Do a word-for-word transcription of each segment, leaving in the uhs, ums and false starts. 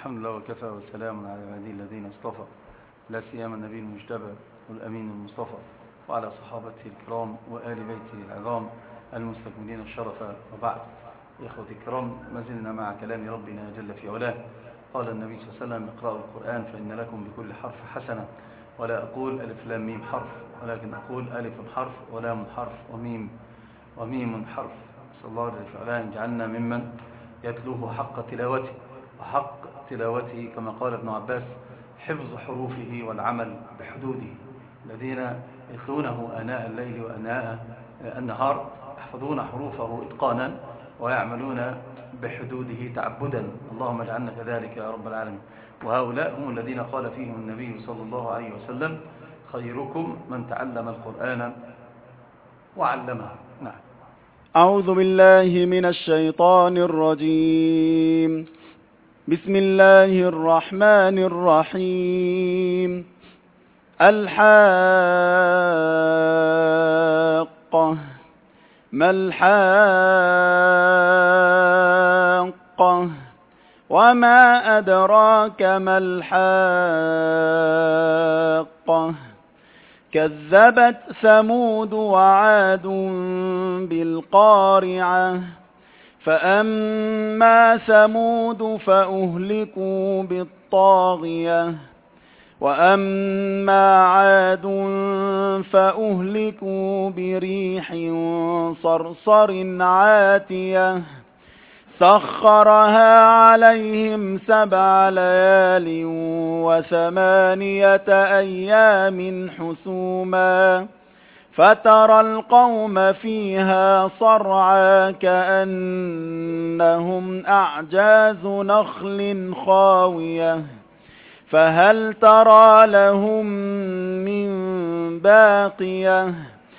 الحمد لله وكفى وسلام على عباده الذين اصطفى، لا سيما النبي المجتبى والأمين المصطفى وعلى صحابته الكرام وآل بيته العظام المستكملين الشرف. وبعد، إخوتي الكرام، ما زلنا مع كلام ربنا جل في علاه. قال النبي صلى الله عليه وسلم: اقرأوا القرآن فإن لكم بكل حرف حسنة. ولا أقول ألف لام ميم حرف، ولكن أقول ألف حرف ولام حرف وميم وميم حرف. صلى الله عليه وسلم أن يجعلنا ممن يتلوه حق تلاوته، وحق تلاوته كما قال ابن عباس: حفظ حروفه والعمل بحدوده. الذين يتلونه آناء الليل وآناء النهار يحفظون حروفه إتقانا ويعملون بحدوده تعبدا. اللهم اجعلنا كذلك يا رب العالمين. وهؤلاء هم الذين قال فيهم النبي صلى الله عليه وسلم: خيركم من تعلم القرآن وعلمه. نعم. أعوذ بالله من الشيطان الرجيم. بسم الله الرحمن الرحيم. الحاقة ما الحاقة وما أدراك ما الحاقة كذبت ثمود وعاد بالقارعة فأما ثمود فأهلكوا بالطاغية وأما عاد فأهلكوا بريح صرصر عاتية سخرها عليهم سبع ليال وثمانية أيام حسوما فترى القوم فيها صرعى كأنهم أعجاز نخل خاوية فهل ترى لهم من باقية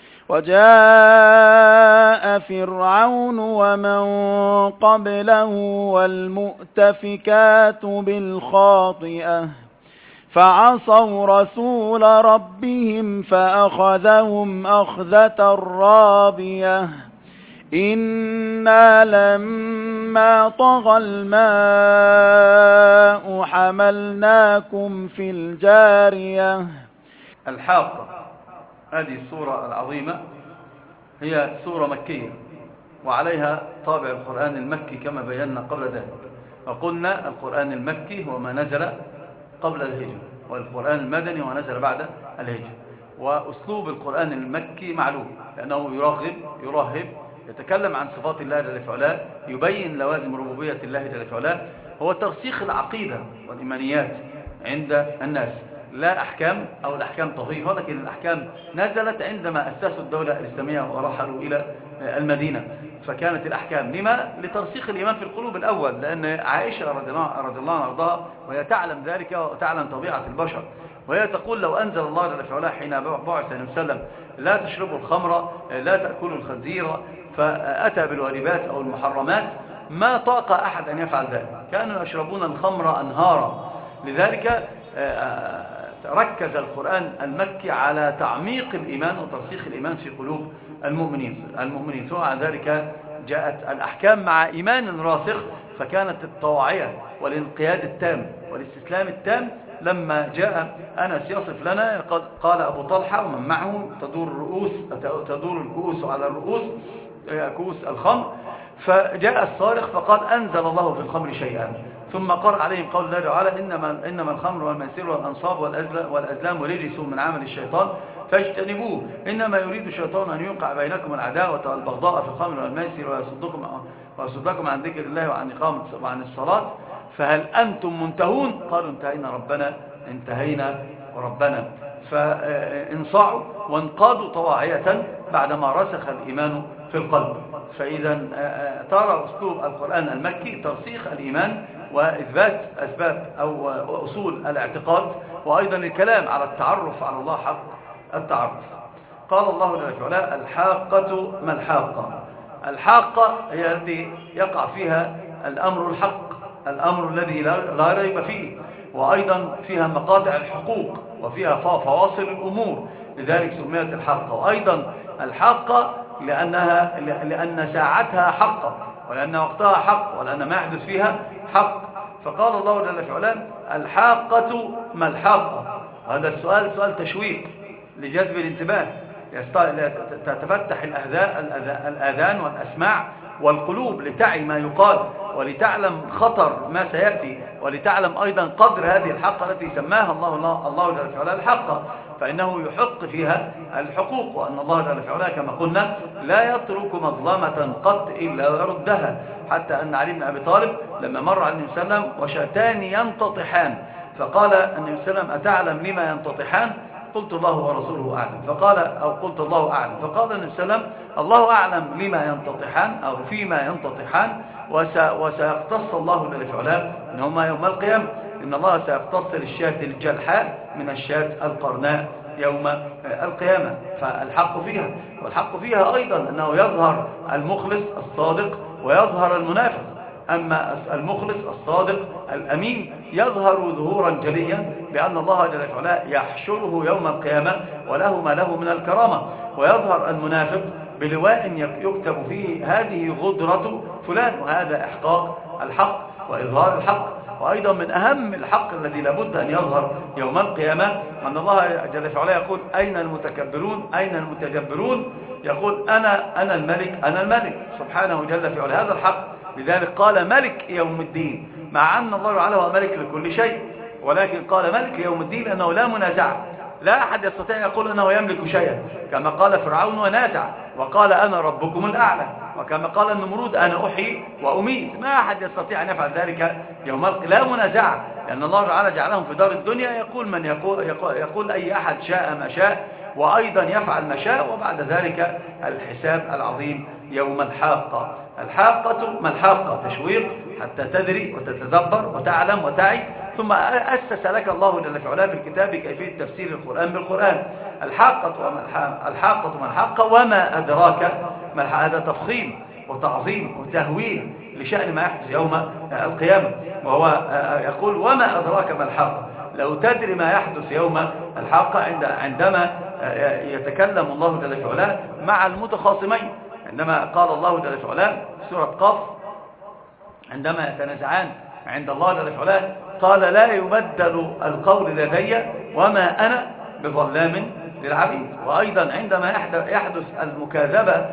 وجاء فرعون ومن قبله والمؤتفكات بالخاطئة فعصوا رسول ربهم فأخذهم أخذة رابية إنا لما طغى الماء حملناكم في الجارية. الحاقة، هذه السورة العظيمة هي سورة مكية وعليها طابع القرآن المكي كما بينا قبل ذلك. وقلنا القرآن المكي هو ما نزل قبل الهجرة، والقرآن المدني هو نزل بعد الهجرة. وأسلوب القرآن المكي معلوم لأنه يرغب يرهب، يتكلم عن صفات الله جل في علاه، يبين لوازم ربوبية الله جل في علاه. هو ترسيخ العقيدة والإيمانيات عند الناس، لا أحكام أو الأحكام طفيفة، ولكن الأحكام نزلت عندما أسسوا الدولة الإسلامية ورحلوا إلى المدينة. فكانت الأحكام لما؟ لترسيخ الإيمان في القلوب الأول، لأن عائشة رضي الله عنها وارضاها وهي تعلم ذلك وتعلم طبيعة البشر، وهي تقول: لو أنزل الله جل في علاه حين بعث النبي صلى الله عليه وسلم: لا تشربوا الخمر، لا تأكلوا الخنزير، فأتى بالواجبات أو المحرمات، ما طاق أحد أن يفعل ذلك. كانوا يشربون الخمر أنهارا. لذلك ركز القرآن المكي على تعميق الإيمان وترسيخ الإيمان في قلوب المؤمنين المؤمنين ثم على ذلك جاءت الأحكام مع إيمان راسخ، فكانت الطواعية والانقياد التام والاستسلام التام. لما جاء أنس يصف لنا قال أبو طلحة ومن معه: تدور الرؤوس تدور الكؤوس على الرؤوس، كؤوس الخمر. فجاء الصارخ فقال: أنزل الله في الخمر شيئا، ثم قرأ عليهم قول الله تعالى: إنما, إنما الخمر والميسر والأنصاب والأزلام رجس من عمل الشيطان فاجتنبوه، إنما يريد الشيطان أن يوقع بينكم العداوة والبغضاء في الخمر والميسر ويصدكم, ويصدكم عن ذكر الله وعن إقامة وعن الصلاة فهل أنتم منتهون؟ قالوا: انتهينا ربنا انتهينا وربنا. فانصاعوا وانقادوا طواعية بعدما رسخ الإيمان في القلب. فإذا ترى أسلوب القرآن المكي ترسيخ الإيمان وإثبات أسباب أو أصول الاعتقاد، وأيضا الكلام على التعرف على الله حق التعرف. قال الله جل وعلا: الحاقة ما الحاقة. الحاقة هي التي يقع فيها الأمر الحق، الأمر الذي لا ريب فيه، وأيضا فيها مقاطع الحقوق وفيها فواصل الأمور، لذلك سميت الحاقة. وأيضا الحاقة لأنها لأن ساعتها حقة، ولأن وقتها حق، ولأن ما يحدث فيها حق. فقال الله جل في علاه الحاقة ما الحاقة. هذا السؤال سؤال تشويق لجذب الانتباه، تتفتح الآذان والأسماع والقلوب لتعي ما يقال، ولتعلم خطر ما سيأتي، ولتعلم أيضا قدر هذه الحقة التي سماها الله الله, الله جل وعلا الحقة، فإنه يحق فيها الحقوق، وأن الله جل وعلا كما قلنا لا يترك مظلمة قط إلا ويردها، حتى أن علي بن أبي طالب لما مر على النبي صلى الله عليه وسلم وشاتان ينتطحان، فقال النبي صلى الله عليه وسلم أتعلم لما ينتطحان؟ قلت الله ورسوله أعلم. فقال أو قلت الله أعلم. فقال النبي صلى الله عليه وسلم الله أعلم لما ينتطحان أو فيما ينتطحان، وسيقتص الله جل وعلا إنهما يوم القيامة، إن الله سيقتص للشاة الجلحاء من الشاة القرناء يوم القيامة. فالحق فيها، والحق فيها أيضا أنه يظهر المخلص الصادق ويظهر المنافق. أما المخلص الصادق الأمين يظهر ظهورا جليا بأن الله جل وعلا يحشره يوم القيامة وله ما له من الكرامة، ويظهر المنافق بلواء يكتب فيه هذه غدرة فلان، وهذا إحقاق الحق وإظهار الحق. وأيضا من أهم الحق الذي لابد أن يظهر يوم القيامة أن الله جل وعلا يقول أين المتكبرون أين المتجبرون؟ يقول أنا أنا الملك أنا الملك سبحانه جل وعلا، هذا الحق. لذلك قال ملك يوم الدين، مع أن الله تعالى هو ملك لكل شيء، ولكن قال ملك يوم الدين لأنه لا منازع، لا أحد يستطيع يقول أنه يملك شيئا، كما قال فرعون ونازع وقال أنا ربكم الأعلى، وكما قال النمرود أنا أحيي وأميت، ما أحد يستطيع أن يفعل ذلك يوم القيامة، لا منازع، لأن الله تعالى جعلهم في دار الدنيا يقول من يقول, يقول, يقول أي أحد شاء ما شاء، وأيضا يفعل ما شاء، وبعد ذلك الحساب العظيم يوم الحاقة. الحاقة ما الحاقة؟ تشويق حتى تدري وتتدبر وتعلم وتعي. ثم أسس لك الله جل وعلا في الكتاب كيفية تفسير القرآن بالقرآن. الحاقة وما الحاقة ما الحاقة وما أدراك ما. هذا تفخيم وتعظيم وتهويل لشأن ما يحدث يوم القيامة، وهو يقول وما أدراك ما الحاقة، لو تدري ما يحدث يوم الحاقة. عندما يتكلم الله جل وعلا مع المتخاصمين، عندما قال الله جل وعلا في سورة قاف عندما يتنازعان عند الله جل وعلا قال لا يبدل القول لدي وما أنا بظلام للعبيد. وأيضا عندما يحدث المكاذبة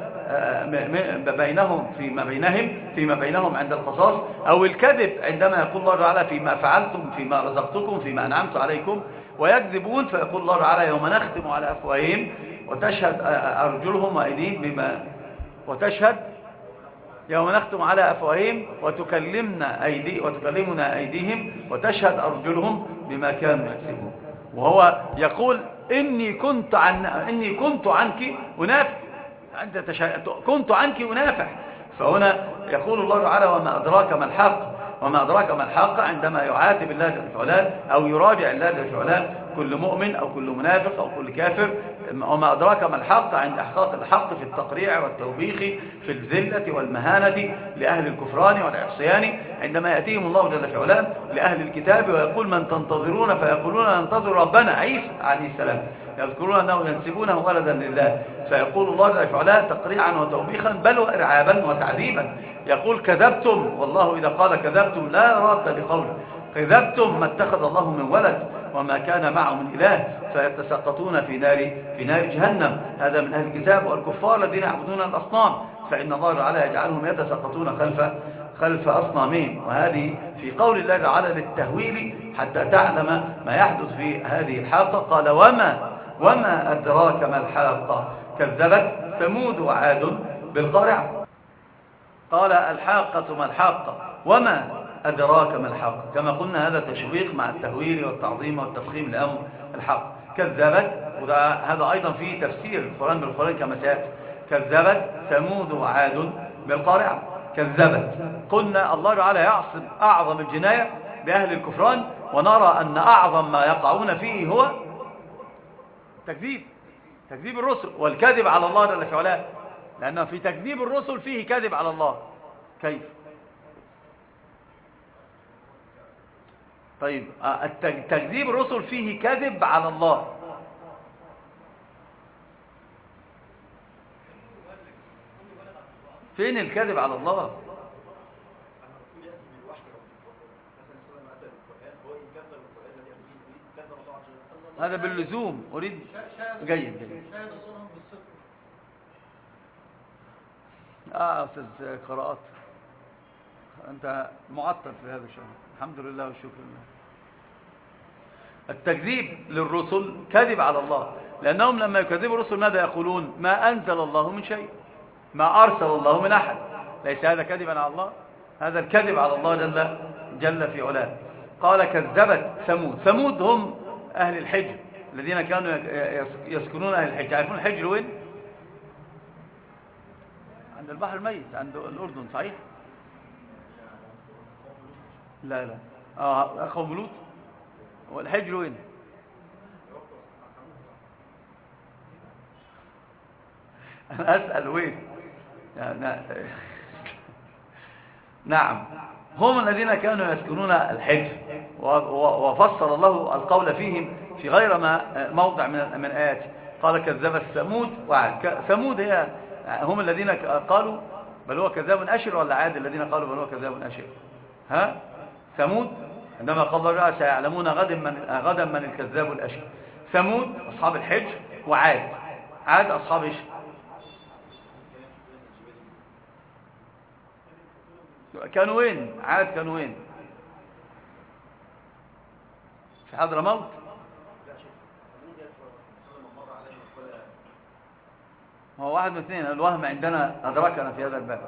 بينهم فيما بينهم فيما بينهم عند القصاص، أو الكذب عندما يقول الله تعالى فيما فعلتم فيما رزقتكم فيما أنعمت عليكم، ويكذبون فيقول الله تعالى يوم نختم على أفواههم وتشهد أرجلهم وأيديهم بما وتشهد يوم نختم على أفواههم وتكلمنا أيدي وتكلمنا أيديهم وتشهد أرجلهم بما كانوا يكسبون. وهو يقول إني كنت عن إني كنت عنك أنافح، أنت تشا... كنت عنك أنافح. فهنا يقول الله تعالى وما أدراك ما الحق، وما أدراك ما الحق عندما يعاتب الله جل وعلا أو يراجع الله جل وعلا كل مؤمن أو كل منافق أو كل كافر. وما أدراك ما الحق عند إحقاق الحق في التقريع والتوبيخ في الذلة والمهانة لأهل الكفران والعصيان، عندما يأتيهم الله جل وعلا لأهل الكتاب ويقول من تنتظرون فيقولون ننتظر ربنا عيسى عليه السلام، يذكرون أنه ينسبونه ولدا لله، فيقول الله جل وعلا تقريعا وتوبيخا بل وإرعابا وتعذيبا، يقول كذبتم، والله إذا قال كذبتم لا راد لقوله، كذبتم ما اتخذ الله من ولد وما كان معه من إله فيتسقطون في نار في نار جهنم. هذا من أهل الكتاب والكفار الذين يعبدون الأصنام، فإن الله تعالى يجعلهم يتسقطون خلف خلف أصنامهم. وهذه في قول الله تعالى للتهويل حتى تعلم ما يحدث في هذه الحاقة. قال وما وما أدراك ما الحاقة كذبت ثمود وعاد بالقارعة. قال الحاقة ما الحاقة وما أدراك ما الحق، كما قلنا هذا تشويق مع التهويل والتعظيم والتفخيم لأمر الحق. كذبت، وهذا أيضا في تفسير القرآن بالقرآن كما سيأتي، كذبت ثمود وعاد بالقارعة. كذبت، قلنا الله تعالى يعصم أعظم الجناية بأهل الكفران، ونرى أن أعظم ما يقعون فيه هو تكذيب تكذيب الرسل والكذب على الله جل وعلا، لأنه في تكذيب الرسل فيه كذب على الله. كيف؟ طيب تكذيب الرسل فيه كذب على الله. فين الكذب على الله؟ هذا باللزوم أريد. جيد جيد. آه أستاذ قراءات، أنت معطل في هذا الشهر. الحمد لله والشكر لله. التكذيب للرسل كذب على الله، لأنهم لما يكذبوا الرسل ماذا يقولون؟ ما أنزل الله من شيء، ما أرسل الله من أحد. ليس هذا كذبا على الله؟ هذا الكذب على الله جل, جل في علاه. قال كذبت ثمود. ثمود هم أهل الحجر الذين كانوا يسكنون أهل الحجر. عارفون الحجر وين؟ عند البحر الميت، عند الأردن، صحيح؟ لا لا آه قوم لوط. والحجر وين؟ أنا أسأل وين؟ يعني نعم، هم الذين كانوا يسكنون الحجر، وفصل الله القول فيهم في غير ما موضع من من آياته. قال كذبت ثمود وعاد. ثمود هي هم الذين قالوا بل هو كذاب أشر، ولا عاد الذين قالوا بل هو كذاب أشر؟ ها؟ ثمود عندما قال الله سيعلمون غدا من غدا من الكذاب الأشر. ثمود أصحاب الحجر، وعاد عاد أصحاب إيش؟ كانوا وين؟ عاد كانوا وين؟ في حضرموت. هو واحد من اثنين، الوهم عندنا أدركنا في هذا الباب.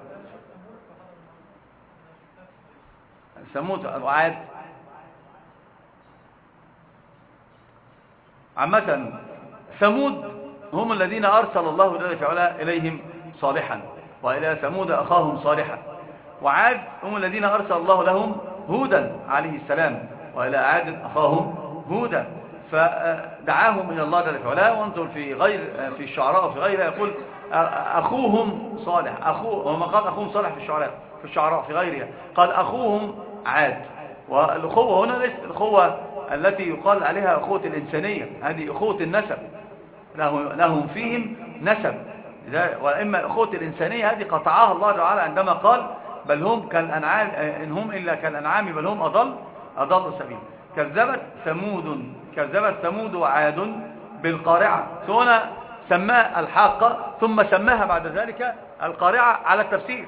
ثمود وعاد. عامة ثمود هم الذين أرسل الله جل في علاه إليهم صالحا، وإلى ثمود أخاهم صالحا. وعاد هم الذين أرسل الله لهم هودا عليه السلام، وإلى عاد أخاهم هودا، فدعاهم إلى الله جل في علاه. وانظر في غير في الشعراء وفي غيرها يقول أخوهم صالح. أخوه وما قال أخوهم صالح في الشعراء في الشعراء في غيرها قال أخوهم عاد. والأخوة هنا ليست الأخوة التي يقال عليها أخوة الإنسانية، هذه أخوة النسب، لهم فيهم نسب. وإما أخوة الإنسانية هذه قطعها الله تعالى عندما قال بل هم كالأنعام إن هم إلا كالأنعام بل هم أضل أضل سبيل. كذبت ثمود كذبت ثمود وعاد بالقارعة. هنا سماها الحاقة ثم سماها بعد ذلك القارعة على التفسير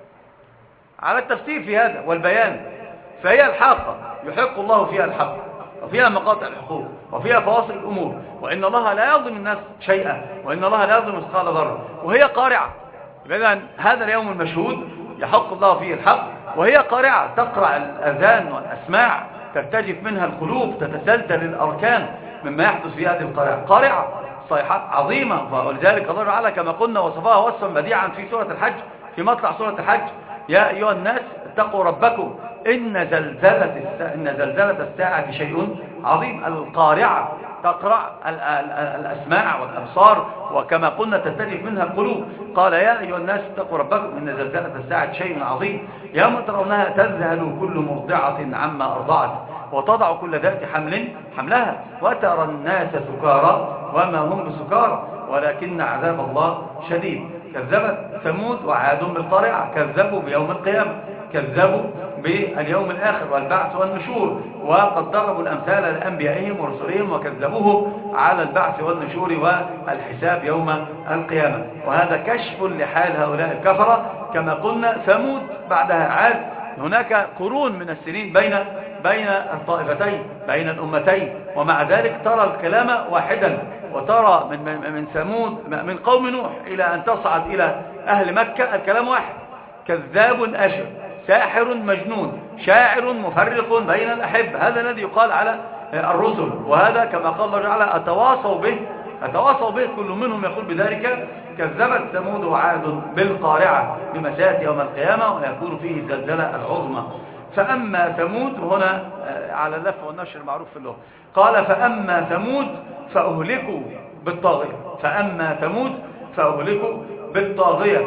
على التفسير في هذا والبيان. فهي الحاقة يحق الله فيها الحق، وفيها مقاطع الحقوق، وفيها فواصل الأمور، وإن الله لا يظلم الناس شيئا، وإن الله لا يظلم مثقال ذرة. وهي قارعة، إذن هذا اليوم المشهود يحق الله فيه الحق، وهي قارعة تقرع الأذان والأسماع، ترتجف منها القلوب، تتسلسل الأركان مما يحدث في هذه القارعة. قارعة صيحات عظيمة، ولذلك الله تعالى كما قلنا وصفها وصفا بديعا في سورة الحج، في مطلع سورة الحج: يا أيها الناس اتقوا ربكم إن زلزلة الساعة, إن زلزلة الساعة شيء عظيم. القارعة تقرع الأسماع والأبصار، وكما قلنا تتجف منها القلوب. قال يا أيها الناس اتقوا ربكم إن زلزلة الساعة شيء عظيم يوم ترونها تذهل كل مرضعة عما أرضعت وتضع كل ذات حمل حملها وترى الناس سكارى وما هم بسكارى ولكن عذاب الله شديد. كذبت ثمود وعاد بالقارعة، كذبوا بيوم القيامة، كذبوا باليوم الآخر والبعث والنشور، وقد ضربوا الأمثال لأنبيائهم ورسلهم وكذبوهم على البعث والنشور والحساب يوم القيامة. وهذا كشف لحال هؤلاء الكفرة. كما قلنا ثمود بعدها عاد، هناك قرون من السنين بين بين الطائفتين بين الأمتين، ومع ذلك ترى الكلام واحدا، وترى من من ثمود من قوم نوح إلى أن تصعد إلى أهل مكة الكلام واحد: كذاب أشر، ساحر مجنون، شاعر مفرق بين الأحب. هذا الذي يقال على الرسل، وهذا كما قال الله تعالى أتواصوا به أتواصوا به كل منهم يقول بذلك. كذبت ثمود وعاد بالقارعة بما سيأتي يوم القيامة ويكون فيه الزلزلة العظمى. فأما ثمود، هنا على اللف والنشر المعروف في اللغة، قال فأما ثمود فأهلكوا بالطاغية. فأما ثمود فأهلكوا بالطاغية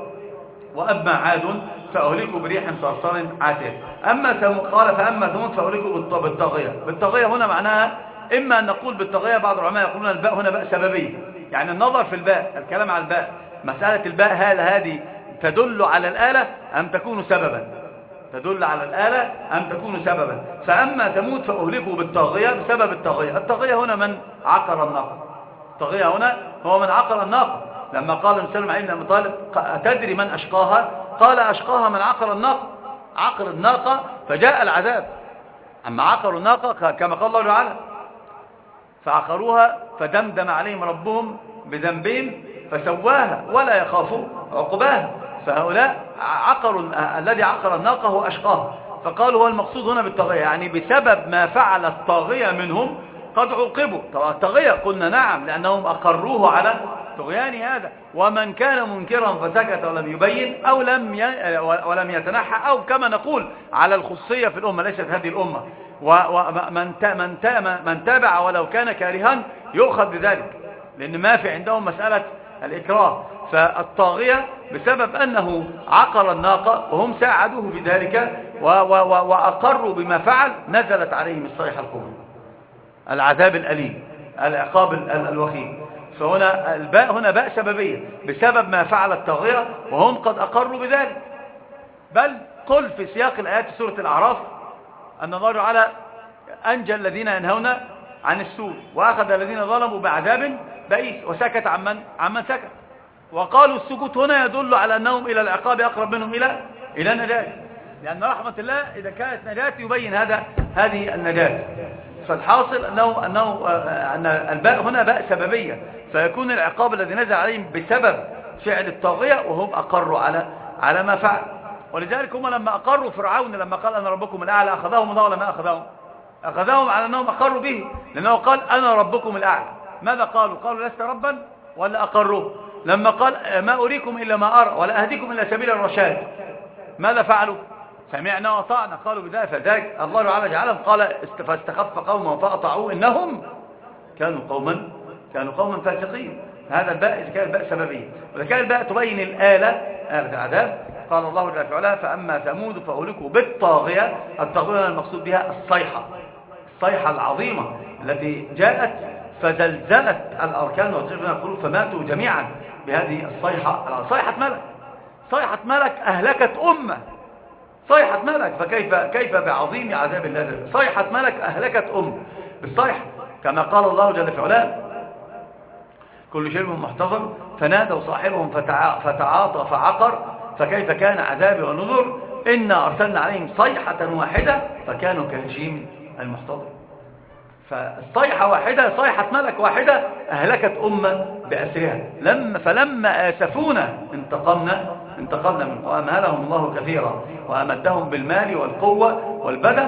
وأما عاد فأهلكوا بريح صرصر عاتية. أما ثمود قال فأما ثمود فأهلكوا بالطاغية. بالطاغية هنا معناها إما أن نقول بالطاغية، بعض العلماء يقولون الباء هنا باء سببية، يعني النظر في الباء، الكلام على الباء، مسألة الباء هل هذه تدل على الآلة أم تكون سببا تدل على الآلة أن تكون سببا. فأما ثمود فأهلكوا بالطاغية بسبب الطاغية. الطاغية هنا من عقر الناقة، الطاغية هنا هو من عقر الناقة. لما قال مسلم علي بن أبي طالب أتدري من أشقاها؟ قال أشقاها من عقر الناقة، عقر الناقة فجاء العذاب. أما عقروا الناقة كما قال الله تعالى فعقروها فدمدم عليهم ربهم بذنبهم فسواها ولا يخافوا عقباها. فهؤلاء عقروا، الذي عقر الناقة هو أشقاها. فقالوا هو المقصود هنا بالطاغية، يعني بسبب ما فعل الطاغية منهم قد عوقبوا. طبعا الطاغية قلنا نعم لأنهم أقروه على طغيان هذا. ومن كان منكرا فسكت ولم يبين أو لم ي... ولم يتنحى، أو كما نقول على الخصية في الأمة ليست هذه الأمة، ومن من من تابع ولو كان كارها يؤخذ بذلك، لأن ما في عندهم مسألة الإكراه. فالطاغية بسبب أنه عقر الناقة وهم ساعدوه بذلك وأقروا بما فعل نزلت عليهم الصيحة الكبرى، العذاب الأليم، العقاب الوخيم. فهنا الباء هنا باء سببية بسبب ما فعل الطاغية وهم قد أقروا بذلك. بل قل في سياق الآيات سورة الأعراف أن الله تعالى أنجى الذين ينهون عن السوء وأخذ الذين ظلموا بعذاب بئيس وسكت عمن عمن سكت. وقالوا السكوت هنا يدل على أنهم إلى العقاب أقرب منهم إلى إلى النجاة، لأن رحمة الله إذا كانت نجاة يبين هذا هذه النجاة. فالحاصل أنه, أنه أن الباء هنا باء سببية، فيكون العقاب الذي نزل عليهم بسبب فعل الطاغية وهم أقروا على على ما فعل. ولذلك هم لما أقروا فرعون لما قال أنا ربكم الأعلى أخذهم الله ولا ما أخذهم؟ أخذهم على أنهم أقروا به، لأنه قال أنا ربكم الأعلى. ماذا قالوا؟ قالوا لست ربا ولا أقروا؟ لما قال ما أريكم إلا ما أرى ولا أهديكم إلا سبيل الرشاد ماذا فعلوا؟ سمعنا وطعنا قالوا بذلك. فذلك الله تعالى جعلهم قال فاستخف قومه فأطاعوه إنهم كانوا قوما كانوا قوما فاسقين. هذا الباء إذا كان الباء سببية، وإذا كان الباء تبين الآلة آلة العذاب. قال الله جل وعلا فأما ثمود فأهلكوا بالطاغية. الطاغية المقصود بها الصيحة، الصيحة العظيمة التي جاءت فزلزلت الأركان والجبال يقولون فماتوا جميعا بهذه الصيحة. صيحة ملك، صيحة ملك أهلكت أمة، صيحة ملك. فكيف كيف بعظيم عذاب الله؟ صيحة ملك أهلكت أمة بالصيحة، كما قال الله جل وعلا كل شيء محتضر فنادوا صاحبهم فتعاطى فعقر فكيف كان عذابي ونذر إنا أرسلنا عليهم صيحة واحدة فكانوا كهشيم المحتضر. فالصيحة واحدة، صيحة ملك واحدة أهلكت أمة بأسرها. لما فلما آسفونا انتقمنا انتقمنا منهم وأمهلهم الله كثيرا وأمدهم بالمال والقوة والبدن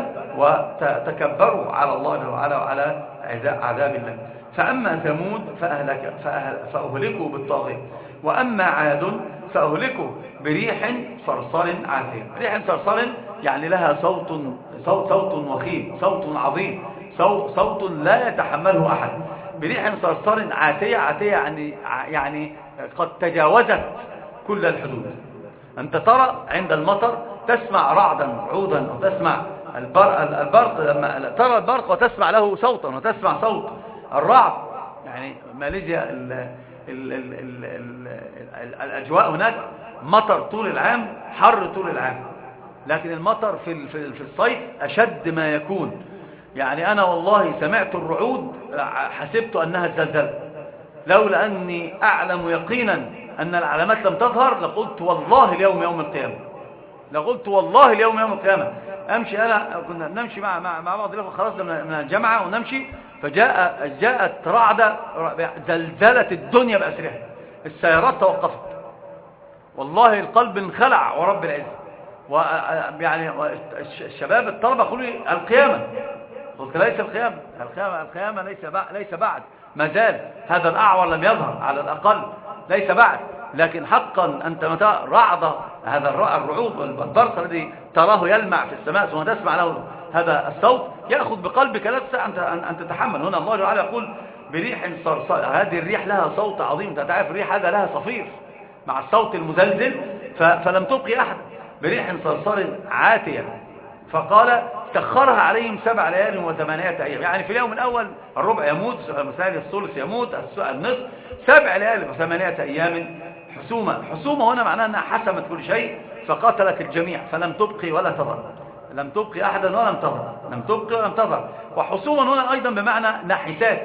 وتكبروا على الله وعلى وعلى عذاب الله. فأما ثمود فأهلك فأهلكوا بالطاغية، وأما عاد فأهلكوا بريح صرصر عاتية. ريح صرصر يعني لها صوت صوت صوت وخيم، صوت عظيم، صوت, صوت لا يتحمله أحد. بريح صرصر عاتية، عاتية يعني يعني قد تجاوزت كل الحدود. أنت ترى عند المطر تسمع رعدا عودا أو تسمع البرق، لما ترى البرق وتسمع له صوتا وتسمع صوت الرعد. يعني ماليزيا ال ال ال ال ال ال الأجواء هناك مطر طول العام، حر طول العام، لكن المطر في في الصيف أشد ما يكون. يعني أنا والله سمعت الرعود حسبت أنها الزلزال، لولا أني أعلم يقينا أن العلامات لم تظهر لقلت والله اليوم يوم القيامة، لقلت والله اليوم يوم القيامة. أمشي أنا كنا نمشي مع مع مع بعض الأخوة خرجنا من الجامعة ونمشي، فجاء جاءت رعدة زلزلت الدنيا بأسرها، السيارات توقفت، والله القلب انخلع ورب العزة. ويعني الشباب الطلبة قالوا لي القيامة، قلت ليس القيامة، القيامة القيامة ليس بعد ليس بعد ما زال هذا الأعور لم يظهر على الأقل، ليس بعد. لكن حقا أنت متى رعد هذا الرعود والبرق الذي تراه يلمع في السماء ثم تسمع له هذا الصوت يأخذ بقلبك لا تستطيع أن تتحمل. هنا الله تعالى يقول بريح صرصر، هذه الريح لها صوت عظيم. أنت تعرف الريح هذا لها صفير مع الصوت المزلزل، فلم تبقي أحد. بريح صرصر عاتية، فقال سخرها عليهم سبع ليال وثمانية أيام. يعني في اليوم الأول الربع يموت، مثال الثلث يموت، النصف، سبع ليال وثمانية أيام حسومة. حسومة هنا معناها أنها حسمت كل شيء، فقتلت الجميع فلم تبقي ولا تضر، لم تبقي أحدا ولم تضر، لم تبقي ولم تضر. وحسوما هنا أيضا بمعنى نحسات،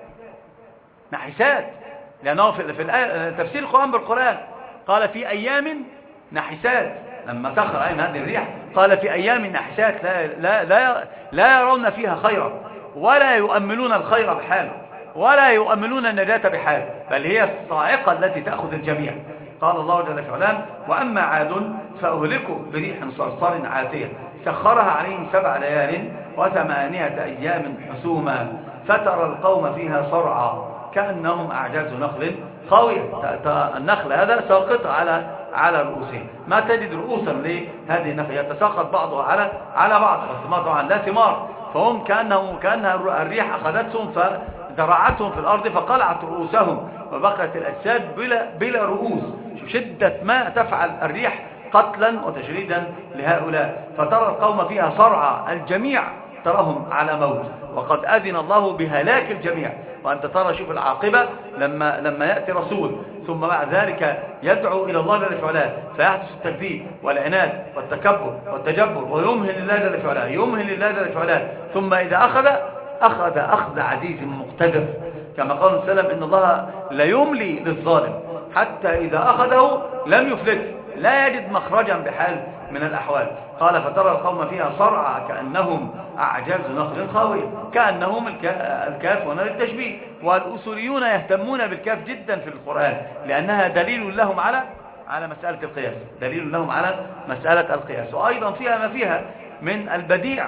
نحسات، لأنه في, في تفسير القرآن بالقرآن قال في أيام نحسات، لما سخر عليهم هذه الريح قال في أيام نحسات لا, لا, لا, لا يرون فيها خيرا ولا يؤملون الخير بحال ولا يؤملون النجاة بحال، بل هي الصاعقة التي تأخذ الجميع. قال الله جل وعلا وأما عاد فأهلكوا بريح صرصر عاتية سخرها عليهم سبع ليال وثمانية أيام حسوما فترى القوم فيها صرعى كأنهم أعجاز نخل خاوية. النخل هذا ساقط على على رؤوسهم، ما تجد رؤوسا لهذه النخل، يتساقط بعضها على على بعض، والثمار طبعا لا ثمار، فهم كأنه كأن الريح أخذتهم فدرعتهم في الأرض فقلعت رؤوسهم وبقت الأجساد بلا بلا رؤوس. شدة ما تفعل الريح قتلا وتشريدا لهؤلاء. فترى القوم فيها صرعى، الجميع تراهم على موت، وقد أذن الله بهلاك الجميع. وأنت ترى شوف العاقبة لما لما يأتي رسول ثم بعد ذلك يدعو إلى الله جل وعلا فيحدث التكذيب والعناد والتكبر والتجبر ويمهل الله جل وعلا، يمهل الله جل وعلا، ثم إذا أخذ أخذ أخذ عزيز مقتدر، كما قال السلام إن الله لا يملي للظالم حتى إذا أخذه لم يفلت، لا يجد مخرجا بحال من الأحوال. قال فترى القوم فيها صرعى كأنهم أعجاز نخل خاوية، كأنهم الكاف هنا للتشبيه. والأصوليون يهتمون بالكاف جدا في القرآن لأنها دليل لهم على على مسألة القياس، دليل لهم على مسألة القياس، وأيضا فيها ما فيها من البديع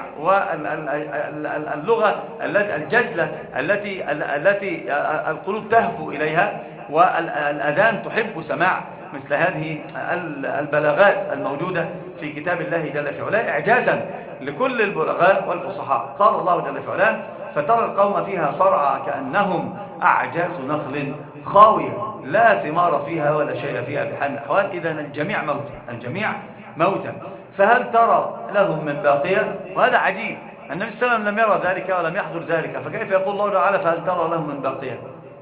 واللغة الجزلة التي التي القلوب تهفو إليها والأذان تحب سماع مثل هذه البلاغات الموجودة في كتاب الله جل وعلا إعجازا لكل البلغاء والفصحاء. قال الله جل وعلا فترى القوم فيها صرعى كأنهم أعجاز نخل خاوية لا ثمار فيها ولا شيء فيها بحال من الأحوال. إذن الجميع موتى، الجميع موتى، فهل ترى لهم من باقية؟ وهذا عجيب، النبي صلى الله عليه وسلم لم يرى ذلك ولم يحضر ذلك، فكيف يقول الله تعالى فهل ترى لهم من باقية؟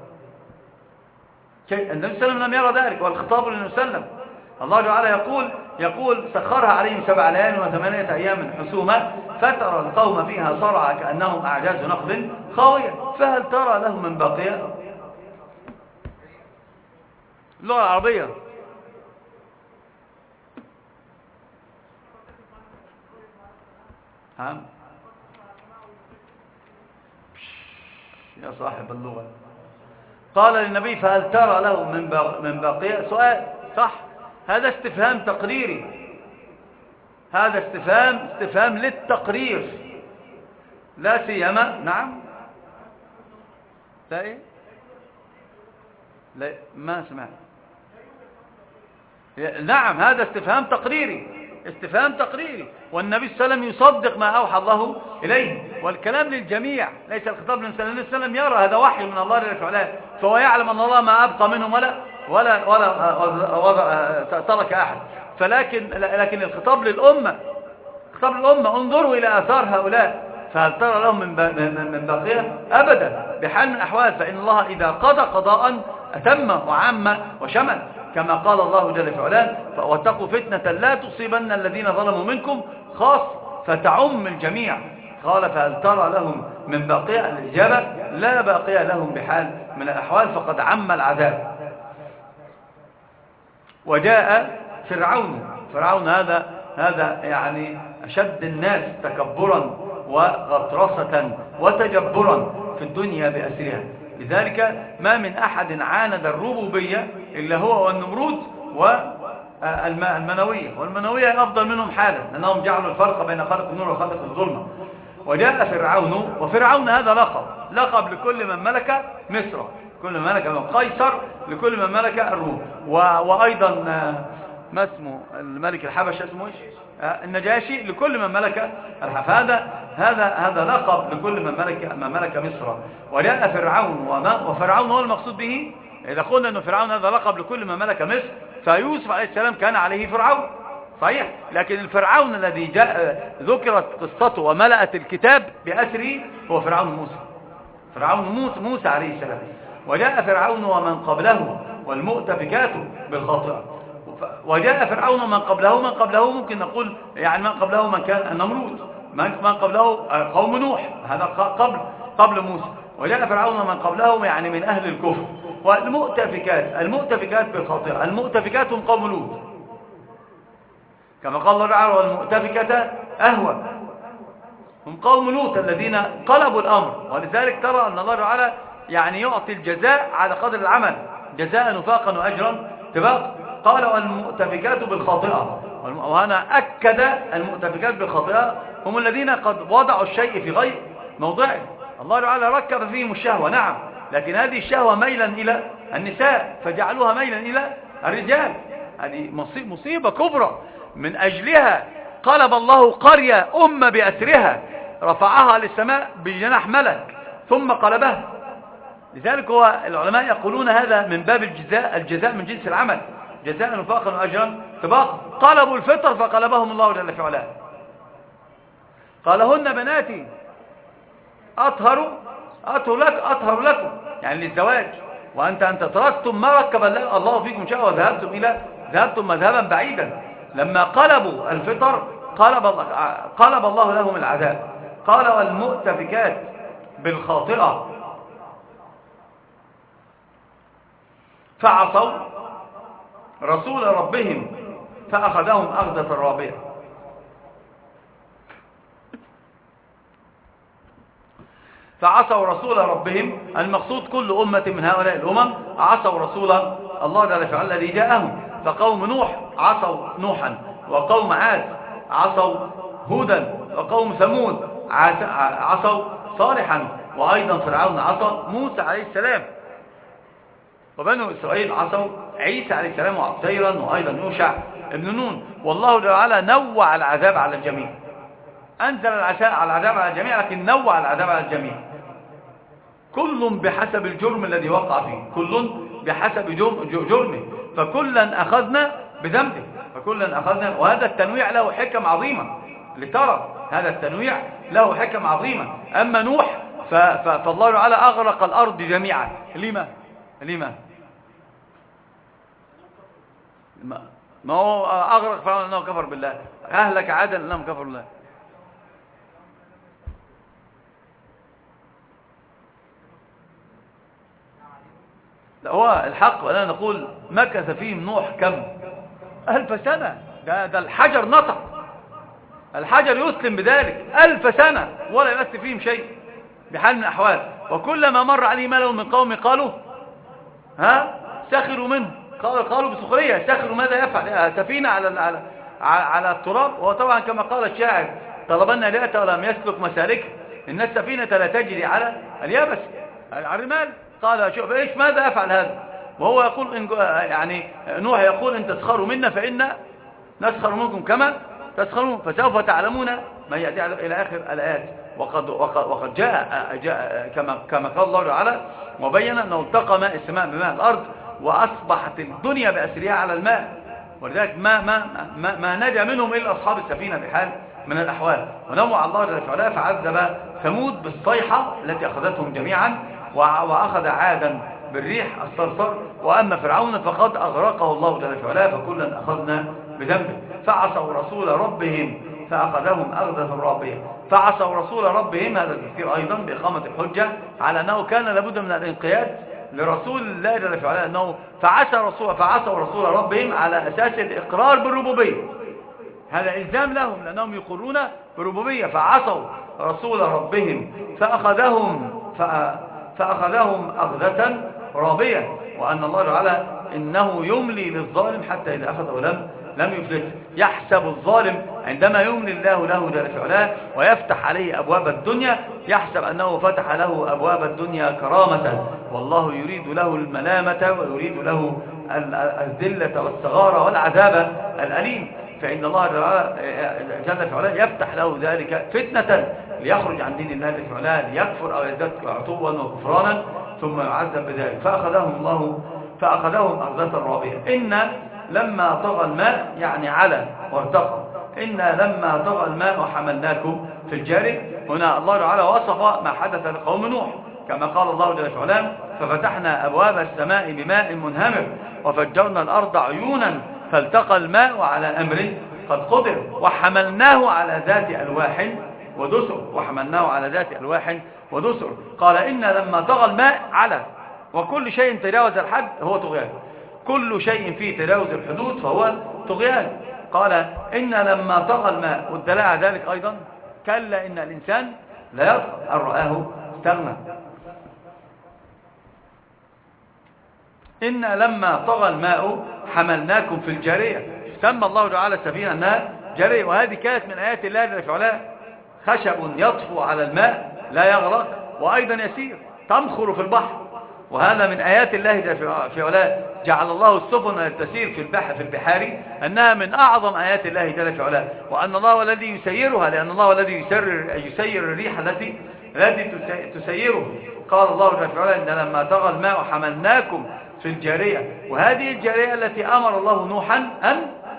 النبي صلى الله عليه وسلم لم يرى ذلك، والخطاب للنبي صلى الله عليه وسلم. الله تعالى يقول يقول سخرها عليهم سبع ليال وثمانية أيام حسوما فترى القوم فيها صرعى كأنهم أعجاز نخل خاوية، فهل ترى لهم من باقية؟ اللغة العربية ها يا صاحب اللغة. قال للنبي فهل ترى له من باقية؟ سؤال صح، هذا استفهام تقريري، هذا استفهام استفهام للتقرير لا سيما. نعم لا ايه لا ما سمعت. نعم هذا استفهام تقريري، استفهام تقريري، والنبي صلى الله عليه وسلم يصدق ما أوحى الله إليه، والكلام للجميع ليس الخطاب للنبي صلى الله عليه وسلم، يرى هذا وحي من الله جل وعلا، فهو يعلم أن الله ما أبقى منهم ولا ولا ولا ترك أحد. فلكن لكن الخطاب للأمة، خطاب للأمة انظروا إلى آثار هؤلاء، فهل ترى لهم من من باقية؟ أبدا بحال من الأحوال، فإن الله إذا قضى قضاء أتم وعم وشمل، كما قال الله جل وعلا واتقوا فتنة لا تصيبن الذين ظلموا منكم خاص فتعم الجميع. قال فهل ترى لهم من باقية؟ الإجابة لا باقية لهم بحال من الأحوال، فقد عم العذاب. وجاء فرعون، فرعون هذا هذا يعني أشد الناس تكبرا وغطرسة وتجبرا في الدنيا بأسرها، لذلك ما من أحد عاند الربوبية إلا هو والنمرود والمنوية، والمنوية أفضل منهم حالا لأنهم جعلوا الفرق بين خلق النور وخلق الظلمة. وجاء فرعون، وفرعون هذا لقب لقب لكل من ملك مصر، كل من ملك قيصر لكل من ملك الروم، وأيضا ما اسمه الملك الحبش اسمه ايش؟ النجاشي لكل من ملك الحبش، هذا هذا هذا لقب لكل من ملك من ملك مصر. وجاء فرعون، وفرعون هو المقصود به. إذا قلنا أن فرعون هذا لقب لكل من ملك مصر، فيوسف عليه السلام كان عليه فرعون صحيح، لكن الفرعون الذي جاء ذكرت قصته وملأت الكتاب بأسره هو فرعون موسى، فرعون موسى, موسى عليه السلام. وجاء فرعون ومن قبله والمؤتفكات بالخاطئة، وجاء فرعون من قبله من قبله ممكن نقول يعني من قبله من كان نمرود، من قبله قوم نوح، هذا قبل قبل موسى. وجاء فرعون من قبله يعني من أهل الكفر. والمؤتفكات، المؤتفكات بالخاطئة، المؤتفكات هم قوم لوط، كما قال الله تعالى والمؤتفكة أهوى، هم قوم لوط الذين قلبوا الأمر. ولذلك ترى أن الله تعالى يعني يعطي الجزاء على قدر العمل، جزاء وفاقا وأجرا تباقا. قال والمؤتفكات بالخاطئة، وهنا أكد المؤتفكات بالخاطئة هم الذين قد وضعوا الشيء في غير موضعه. الله تعالى ركب فيهم الشهوة نعم، لكن هذه الشهوة ميلا إلى النساء فجعلوها ميلا إلى الرجال. هذه مصيبة كبرى، من أجلها قلب الله قرية أم بأسرها رفعها للسماء بجناح ملك ثم قلبها. لذلك هو العلماء يقولون هذا من باب الجزاء، الجزاء من جنس العمل، جزاء وفاقا وأجرا تباقا. قلبوا الفطر فقلبهم الله جل في علاه. قالهن بناتي أطهر أطهر لك أطهر لكم يعني للزواج، وأنت أنت تركتم ما ركب الله فيكم شهوة وذهبتم إلى ذهبتم مذهبا بعيدا. لما قلبوا الفطر قلب الله, قلب الله لهم العذاب. قال والمؤتفكات بالخاطئة فعصوا رسول ربهم فأخذهم أخذة رابية. فعصوا رسول ربهم، المقصود كل أمة من هؤلاء الأمم عصوا رسول الله جل وعلا الذي جاءهم. فقوم نوح عصوا نوحا، وقوم عاد عصوا هودا، وقوم ثمود عصوا صالحا، وأيضا فرعون عصى موسى عليه السلام، وبنو إسرائيل عصوا عيسى عليه السلام وعزيرا، وأيضا يوشع ابن نون. والله تعالى نوع العذاب على الجميع، أنزل العذاب على الجميع، لكن نوع العذاب على الجميع، كل بحسب الجرم الذي وقع فيه، كل بحسب جرمه، فكلا أخذنا بذنبه، فكلا أخذنا. وهذا التنويع له حكم عظيمة، لترى هذا التنويع له حكم عظيمة. أما نوح فالله تعالى أغرق الأرض جميعا. لما؟ لما؟ ما هو أغرق فرعون أنه كفر بالله، أهلك عادا أنهم كفروا بالله. لا هو الحق، وأنا نقول مكث فيهم نوح كم؟ ألف سنة. ده, ده الحجر نطق، الحجر يسلم بذلك ألف سنة ولا يمس فيهم شيء بحال من الأحوال. وكلما مر عليه ملأ من قوم قالوا ها سخروا منه، قالوا, قالوا بسخرية سخروا ماذا يفعل سفينة على, على, على التراب. وطبعا كما قال الشاعر طلبنا لأتى ولم يسلك مسالك، إن السفينة لا تجري على اليابس على الرمال. قال شوف ايش ماذا يفعل هذا، وهو يقول إن يعني نوح يقول ان تسخروا منا فإن نسخر منكم كما تسخرون، فسوف تعلمون ما يأتي إلى آخر الآيات. وقد, وقد, وقد جاء, جاء كما, كما قال الله تعالى وبين أنه التقى ماء السماء بماء الأرض وأصبحت الدنيا بأسرها على الماء، ولذلك ما, ما, ما, ما نجا منهم إلا أصحاب السفينة بحال من الأحوال. ونوع الله جل وعلا فعذب ثمود بالصيحة التي أخذتهم جميعا، وأخذ عادا بالريح الصرصر. وأما فرعون فقد أغرقه الله جل وعلا، فكلا أخذنا بذنبه. فعصوا رسول ربهم فأخذهم أخذة رابية. فعصوا رسول ربهم، هذا التفسير أيضا بإقامة الحجة على أنه كان لابد من الانقياد لرسول الله جل وعلا، أنه فعصى رسول فعصوا رسول ربهم على أساس الإقرار بالربوبية، هذا إلزام لهم لأنهم يقرون بالربوبية. فعصوا رسول ربهم فأخذهم فأخذهم أخذة رابية. وأن الله تعالى إنه يملي للظالم حتى إذا أخذه لم لم يفلت. يحسب الظالم عندما يملي الله له جل وعلا ويفتح عليه أبواب الدنيا يحسب أنه فتح له أبواب الدنيا كرامة، والله يريد له الملامة ويريد له الذلة والصغار والعذاب الأليم. فإن الله جل وعلا يفتح له ذلك فتنة ليخرج عن دين الله جل وعلا، ليكفر أو يزداد عتوا وكفرانا ثم يعذب بذلك. فأخذهم الله فأخذهم أخذة رابية. إن لما طغى الماء يعني على وارتقى، إن لما طغى الماء وحملناكم في الجاري. هنا الله تعالى وصف ما حدث لقوم نوح كما قال الله جل وعلا ففتحنا أبواب السماء بماء منهمر وفجرنا الأرض عيونا فالتقى الماء على أمر قد قدر وحملناه على ذات ألواح ودسر وحملناه على ذات ألواح ودسر. قال إن لما طغى الماء على، وكل شيء تجاوز الحد هو طغيان، كل شيء فيه تجاوز الحدود فهو طغيان. قال إن لما طغى الماء، والدلالة على ذلك أيضا كلا إن الإنسان لا يطغى أن رآه استغنى. إن لما طغى الماء حملناكم في الجارية، سمى الله تعالى السفينة أنها جارية، وهذه كانت من آيات الله جل في علاه. خشب يطفو على الماء لا يغرق، وأيضا يسير تمخر في البحر، وهذا من آيات الله جل في علاه. جعل الله السفن تسير في البحر في البحار أنها من أعظم آيات الله جل في علاه، وأن الله الذي يسيرها، لأن الله الذي يسير, يسير الريح التي التي تسيره. قال الله جل في علاه إن لما طغى الماء حملناكم في الجارية، وهذه الجارية التي أمر الله نوحا أن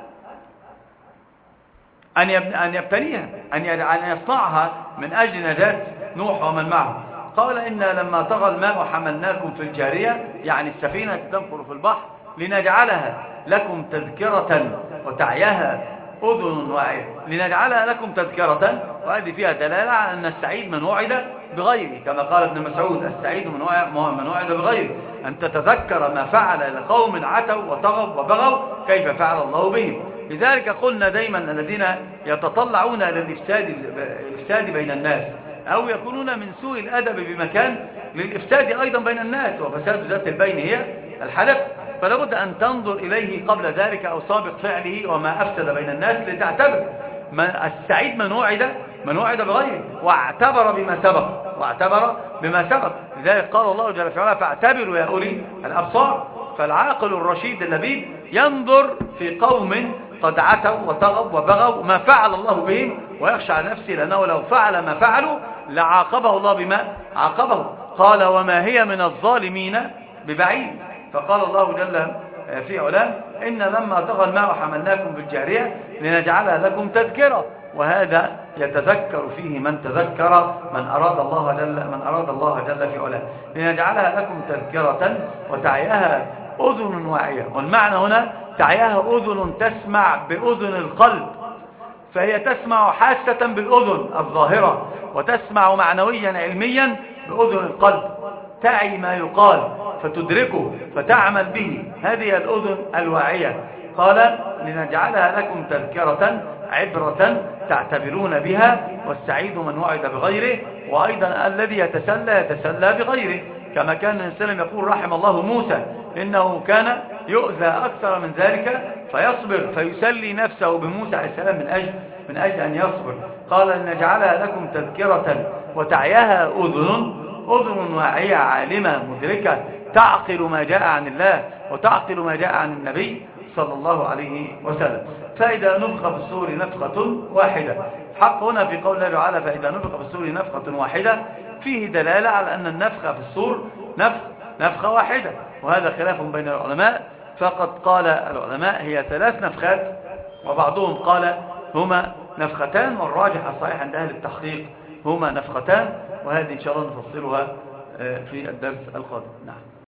أن يبتنيها، أن يصنعها من أجل نجاة نوح ومن معه. قال إن لما طغى الماء حملناكم في الجارية، يعني السفينة تنقر في البحر، لنجعلها لكم تذكرة وتعيها أذن واعية، لنجعلها لكم تذكرة. وهذه فيها دلالة على أن السعيد من وعد بغيره، كما قال ابن مسعود السعيد من وعد بغيره، أن تتذكر ما فعل لقوم عتوا وطغوا وبغوا كيف فعل الله بهم. لذلك قلنا دايما الذين يتطلعون إلى الإفساد بين الناس أو يكونون من سوء الأدب بمكان للإفساد أيضا بين الناس، وفساد ذات البين هي الحلف، فلا بد أن تنظر إليه قبل ذلك أو سابق فعله وما أفسد بين الناس لتعتبر. السعيد من وعد من وعد بغيره واعتبر بما سبق واعتبر بما سبق. لذلك قال الله جل وعلا فاعتبروا يا أولي الأبصار. فالعاقل الرشيد اللبيب ينظر في قوم قد عتوا وطغوا وبغوا ما فعل الله بهم ويخشى على نفسه، لأنه لو فعل ما فعلوا لعاقبه الله بما عاقبه. قال وما هي من الظالمين ببعيد. فقال الله جل في علاه إن لما طغى الماء حملناكم بالجارية لنجعلها لكم تذكرة، وهذا يتذكر فيه من تذكر من أراد الله جل من أراد الله جل في علاه، لنجعلها لكم تذكرة وتعيها أذن واعية. والمعنى هنا تعيها أذن تسمع بأذن القلب، فهي تسمع حاسة بالأذن الظاهرة وتسمع معنويا علميا بأذن القلب، تعي ما يقال فتدركه فتعمل به، هذه الأذن الواعية. قال لنجعلها لكم تذكرة عبرة تعتبرون بها، والسعيد من وعد بغيره، وأيضا الذي يتسلى يتسلى بغيره، كما كان النبي صلى الله عليه وسلم يقول رحم الله موسى إنه كان يؤذى أكثر من ذلك فيصبر فيسلي نفسه بموسى عليه السلام من أجل من أجل أن يصبر. قال لنجعلها لكم تذكرة وتعيها أذن أذن واعية عالمة مدركة تعقل ما جاء عن الله وتعقل ما جاء عن النبي صلى الله عليه وسلم. فإذا نفخ في الصور نفخة واحدة، حق هنا في قول الله تعالى فإذا نفخ في الصور نفخة واحدة فيه دلالة على أن النفخ في الصور نفخ نفخة واحدة، وهذا خلاف بين العلماء، فقد قال العلماء هي ثلاث نفخات، وبعضهم قال هما نفختان، والراجح الصحيح عند أهل التحقيق هما نفختان، وهذه إن شاء الله نفصلها في الدرس القادم. نعم.